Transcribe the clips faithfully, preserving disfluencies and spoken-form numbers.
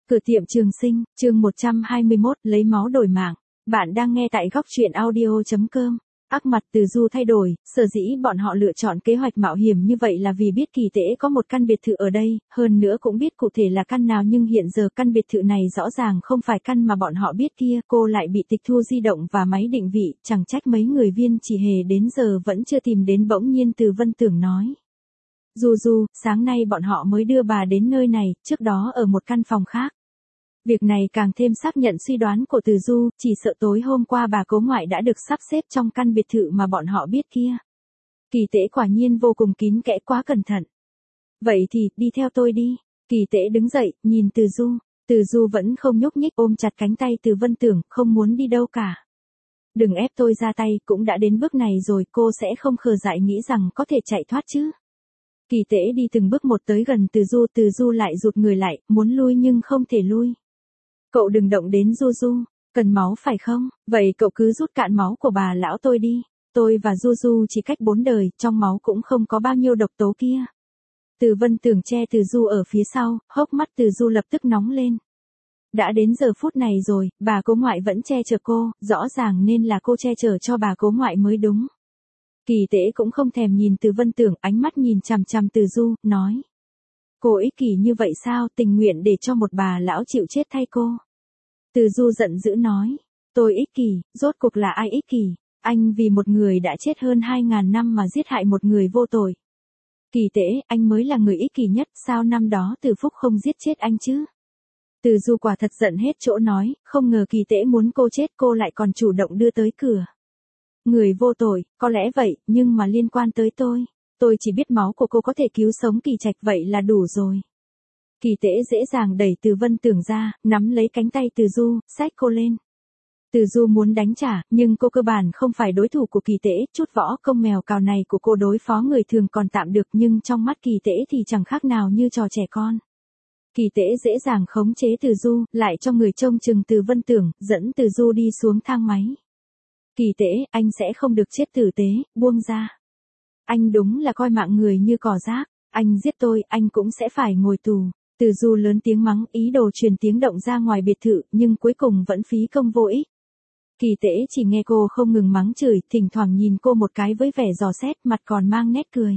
Cửa tiệm Trường Sinh, chương một trăm hai mươi mốt, lấy máu đổi mạng. Bạn đang nghe tại góc truyện audio chấm com. Ác mặt Từ Du thay đổi, sở dĩ bọn họ lựa chọn kế hoạch mạo hiểm như vậy là vì biết Kỳ Tễ có một căn biệt thự ở đây, hơn nữa cũng biết cụ thể là căn nào, nhưng hiện giờ căn biệt thự này rõ ràng không phải căn mà bọn họ biết kia, cô lại bị tịch thu di động và máy định vị, chẳng trách mấy người viên chỉ hề đến giờ vẫn chưa tìm đến. Bỗng nhiên Từ Vân Tưởng nói. Du Du, sáng nay bọn họ mới đưa bà đến nơi này, trước đó ở một căn phòng khác. Việc này càng thêm xác nhận suy đoán của Từ Du, chỉ sợ tối hôm qua bà cố ngoại đã được sắp xếp trong căn biệt thự mà bọn họ biết kia. Kỳ Tễ quả nhiên vô cùng kín kẽ, quá cẩn thận. Vậy thì, đi theo tôi đi. Kỳ Tễ đứng dậy, nhìn Từ Du. Từ Du vẫn không nhúc nhích, ôm chặt cánh tay Từ Vân Tưởng, không muốn đi đâu cả. Đừng ép tôi ra tay, cũng đã đến bước này rồi, cô sẽ không khờ dại nghĩ rằng có thể chạy thoát chứ. Kỳ Tễ đi từng bước một tới gần Từ Du, Từ Du lại rụt người lại, muốn lui nhưng không thể lui. Cậu đừng động đến Du Du, cần máu phải không? Vậy cậu cứ rút cạn máu của bà lão tôi đi. Tôi và Du Du chỉ cách bốn đời, trong máu cũng không có bao nhiêu độc tố kia. Từ Vân Tưởng che Từ Du ở phía sau, hốc mắt Từ Du lập tức nóng lên. Đã đến giờ phút này rồi, bà cố ngoại vẫn che chở cô, rõ ràng nên là cô che chở cho bà cố ngoại mới đúng. Kỳ Tễ cũng không thèm nhìn Từ Vân Tưởng, ánh mắt nhìn chằm chằm Từ Du, nói. Cô ích kỷ như vậy sao, tình nguyện để cho một bà lão chịu chết thay cô. Từ Du giận dữ nói. Tôi ích kỷ, rốt cuộc là ai ích kỷ? Anh vì một người đã chết hơn hai ngàn năm mà giết hại một người vô tội. Kỳ Tễ, anh mới là người ích kỷ nhất, sao năm đó Từ Phúc không giết chết anh chứ? Từ Du quả thật giận hết chỗ nói, không ngờ Kỳ Tễ muốn cô chết, cô lại còn chủ động đưa tới cửa. Người vô tội, có lẽ vậy, nhưng mà liên quan tới tôi. Tôi chỉ biết máu của cô có thể cứu sống Kỳ Trạch, vậy là đủ rồi. Kỳ Tễ dễ dàng đẩy Từ Vân Tưởng ra, nắm lấy cánh tay Từ Du, xách cô lên. Từ Du muốn đánh trả, nhưng cô cơ bản không phải đối thủ của Kỳ Tễ, chút võ công mèo cào này của cô đối phó người thường còn tạm được, nhưng trong mắt Kỳ Tễ thì chẳng khác nào như trò trẻ con. Kỳ Tễ dễ dàng khống chế Từ Du, lại cho người trông chừng Từ Vân Tưởng, dẫn Từ Du đi xuống thang máy. Kỳ Tễ, anh sẽ không được chết tử tế, buông ra. Anh đúng là coi mạng người như cỏ rác, anh giết tôi, anh cũng sẽ phải ngồi tù. Từ Du lớn tiếng mắng, ý đồ truyền tiếng động ra ngoài biệt thự, nhưng cuối cùng vẫn phí công vô ích. Kỳ Tễ chỉ nghe cô không ngừng mắng chửi, thỉnh thoảng nhìn cô một cái với vẻ dò xét, mặt còn mang nét cười.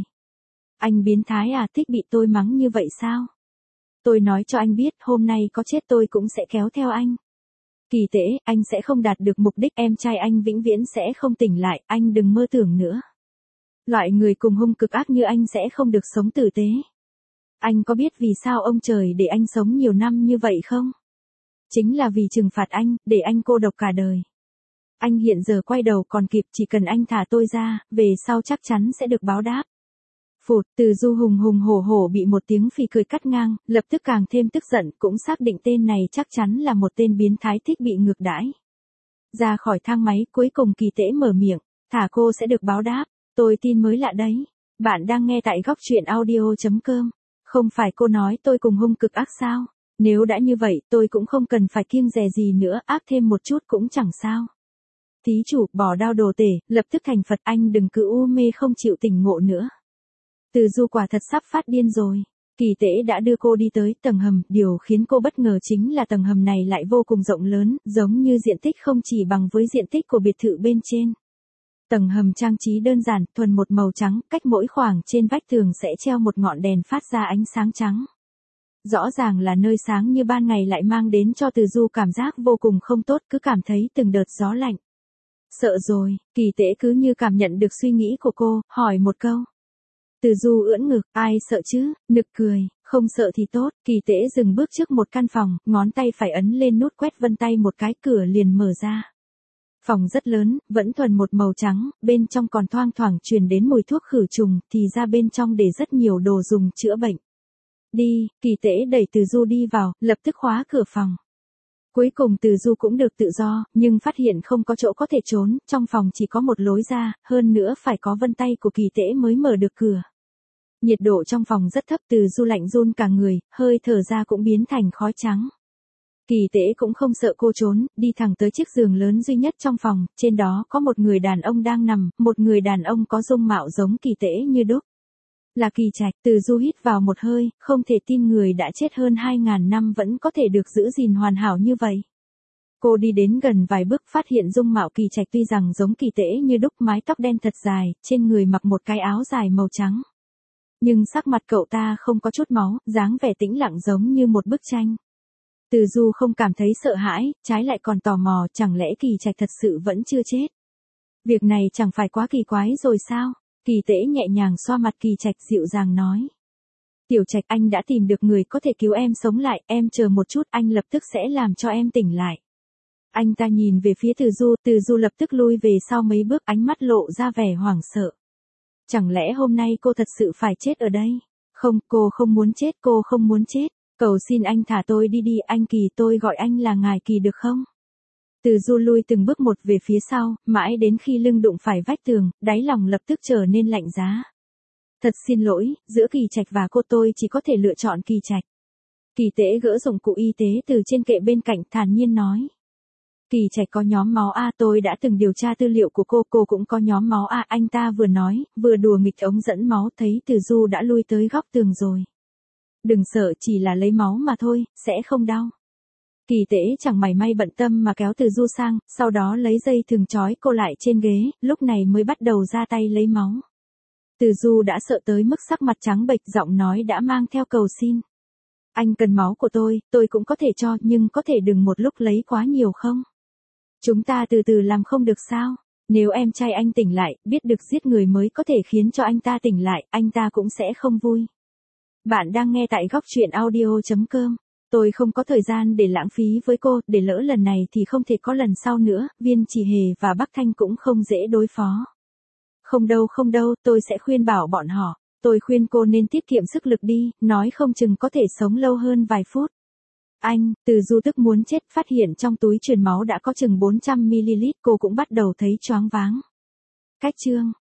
Anh biến thái à, thích bị tôi mắng như vậy sao? Tôi nói cho anh biết, hôm nay có chết tôi cũng sẽ kéo theo anh. Kỳ Tễ, anh sẽ không đạt được mục đích, em trai anh vĩnh viễn sẽ không tỉnh lại, anh đừng mơ tưởng nữa. Loại người cùng hung cực ác như anh sẽ không được sống tử tế. Anh có biết vì sao ông trời để anh sống nhiều năm như vậy không? Chính là vì trừng phạt anh, để anh cô độc cả đời. Anh hiện giờ quay đầu còn kịp, chỉ cần anh thả tôi ra, về sau chắc chắn sẽ được báo đáp. Phụt, Từ Du hùng hùng hổ hổ bị một tiếng phì cười cắt ngang, lập tức càng thêm tức giận, cũng xác định tên này chắc chắn là một tên biến thái thích bị ngược đãi. Ra khỏi thang máy, cuối cùng Kỳ Tễ mở miệng, thả cô sẽ được báo đáp, tôi tin mới lạ đấy. Bạn đang nghe tại góc truyện audio chấm com. Không phải cô nói tôi cùng hung cực ác sao? Nếu đã như vậy, tôi cũng không cần phải kiêng dè gì nữa, ác thêm một chút cũng chẳng sao. Thí chủ, bỏ đao đồ tể, lập tức thành Phật, anh đừng cứ u mê không chịu tỉnh ngộ nữa. Từ Du quả thật sắp phát điên rồi. Kỳ Tễ đã đưa cô đi tới tầng hầm, điều khiến cô bất ngờ chính là tầng hầm này lại vô cùng rộng lớn, giống như diện tích không chỉ bằng với diện tích của biệt thự bên trên. Tầng hầm trang trí đơn giản, thuần một màu trắng, cách mỗi khoảng trên vách tường sẽ treo một ngọn đèn phát ra ánh sáng trắng. Rõ ràng là nơi sáng như ban ngày lại mang đến cho Từ Du cảm giác vô cùng không tốt, cứ cảm thấy từng đợt gió lạnh. Sợ rồi, Kỳ Tễ cứ như cảm nhận được suy nghĩ của cô, hỏi một câu. Từ Du ưỡn ngực, ai sợ chứ, nực cười, không sợ thì tốt. Kỳ Tễ dừng bước trước một căn phòng, ngón tay phải ấn lên nút quét vân tay một cái, cửa liền mở ra. Phòng rất lớn, vẫn thuần một màu trắng, bên trong còn thoang thoảng truyền đến mùi thuốc khử trùng, thì ra bên trong để rất nhiều đồ dùng chữa bệnh. Đi, Kỳ Tễ đẩy Từ Du đi vào, lập tức khóa cửa phòng. Cuối cùng Từ Du cũng được tự do, nhưng phát hiện không có chỗ có thể trốn, trong phòng chỉ có một lối ra, hơn nữa phải có vân tay của Kỳ Tễ mới mở được cửa. Nhiệt độ trong phòng rất thấp, Từ Du lạnh run cả người, hơi thở ra cũng biến thành khói trắng. Kỳ Tễ cũng không sợ cô trốn, đi thẳng tới chiếc giường lớn duy nhất trong phòng, trên đó có một người đàn ông đang nằm, một người đàn ông có dung mạo giống Kỳ Tễ như đúc. Là Kỳ Trạch. Từ Du hít vào một hơi, không thể tin người đã chết hơn hai ngàn năm vẫn có thể được giữ gìn hoàn hảo như vậy. Cô đi đến gần vài bước phát hiện dung mạo Kỳ Trạch tuy rằng giống Kỳ Tễ như đúc, mái tóc đen thật dài, trên người mặc một cái áo dài màu trắng. Nhưng sắc mặt cậu ta không có chút máu, dáng vẻ tĩnh lặng giống như một bức tranh. Từ Du không cảm thấy sợ hãi, trái lại còn tò mò, chẳng lẽ Kỳ Trạch thật sự vẫn chưa chết. Việc này chẳng phải quá kỳ quái rồi sao? Kỳ Tễ nhẹ nhàng xoa mặt Kỳ Trạch dịu dàng nói. Tiểu Trạch, anh đã tìm được người có thể cứu em sống lại, em chờ một chút, anh lập tức sẽ làm cho em tỉnh lại. Anh ta nhìn về phía Từ Du, Từ Du lập tức lui về sau mấy bước, ánh mắt lộ ra vẻ hoảng sợ. Chẳng lẽ hôm nay cô thật sự phải chết ở đây? Không, cô không muốn chết, cô không muốn chết. Cầu xin anh thả tôi đi đi, anh Kỳ, tôi gọi anh là ngài Kỳ được không? Từ Du lui từng bước một về phía sau, mãi đến khi lưng đụng phải vách tường, đáy lòng lập tức trở nên lạnh giá. Thật xin lỗi, giữa Kỳ Trạch và cô tôi chỉ có thể lựa chọn Kỳ Trạch. Kỳ Tễ gỡ dụng cụ y tế từ trên kệ bên cạnh, thản nhiên nói. Kỳ Trạch có nhóm máu A, tôi đã từng điều tra tư liệu của cô, cô cũng có nhóm máu A, anh ta vừa nói, vừa đùa nghịch ống dẫn máu, thấy Từ Du đã lui tới góc tường rồi. Đừng sợ, chỉ là lấy máu mà thôi, sẽ không đau. Kỳ Tễ chẳng mảy may bận tâm mà kéo Từ Du sang, sau đó lấy dây thừng trói cô lại trên ghế, lúc này mới bắt đầu ra tay lấy máu. Từ Du đã sợ tới mức sắc mặt trắng bệch, giọng nói đã mang theo cầu xin. Anh cần máu của tôi, tôi cũng có thể cho, nhưng có thể đừng một lúc lấy quá nhiều không? Chúng ta từ từ làm không được sao? Nếu em trai anh tỉnh lại, biết được giết người mới có thể khiến cho anh ta tỉnh lại, anh ta cũng sẽ không vui. Bạn đang nghe tại góc truyện audio chấm com. Tôi không có thời gian để lãng phí với cô, để lỡ lần này thì không thể có lần sau nữa, Viên Chỉ Hề và Bắc Thanh cũng không dễ đối phó. Không đâu không đâu, tôi sẽ khuyên bảo bọn họ, tôi khuyên cô nên tiết kiệm sức lực đi, nói không chừng có thể sống lâu hơn vài phút. Anh, Từ Du tức muốn chết, phát hiện trong túi truyền máu đã có chừng bốn trăm mi li lít, cô cũng bắt đầu thấy choáng váng. Cách chương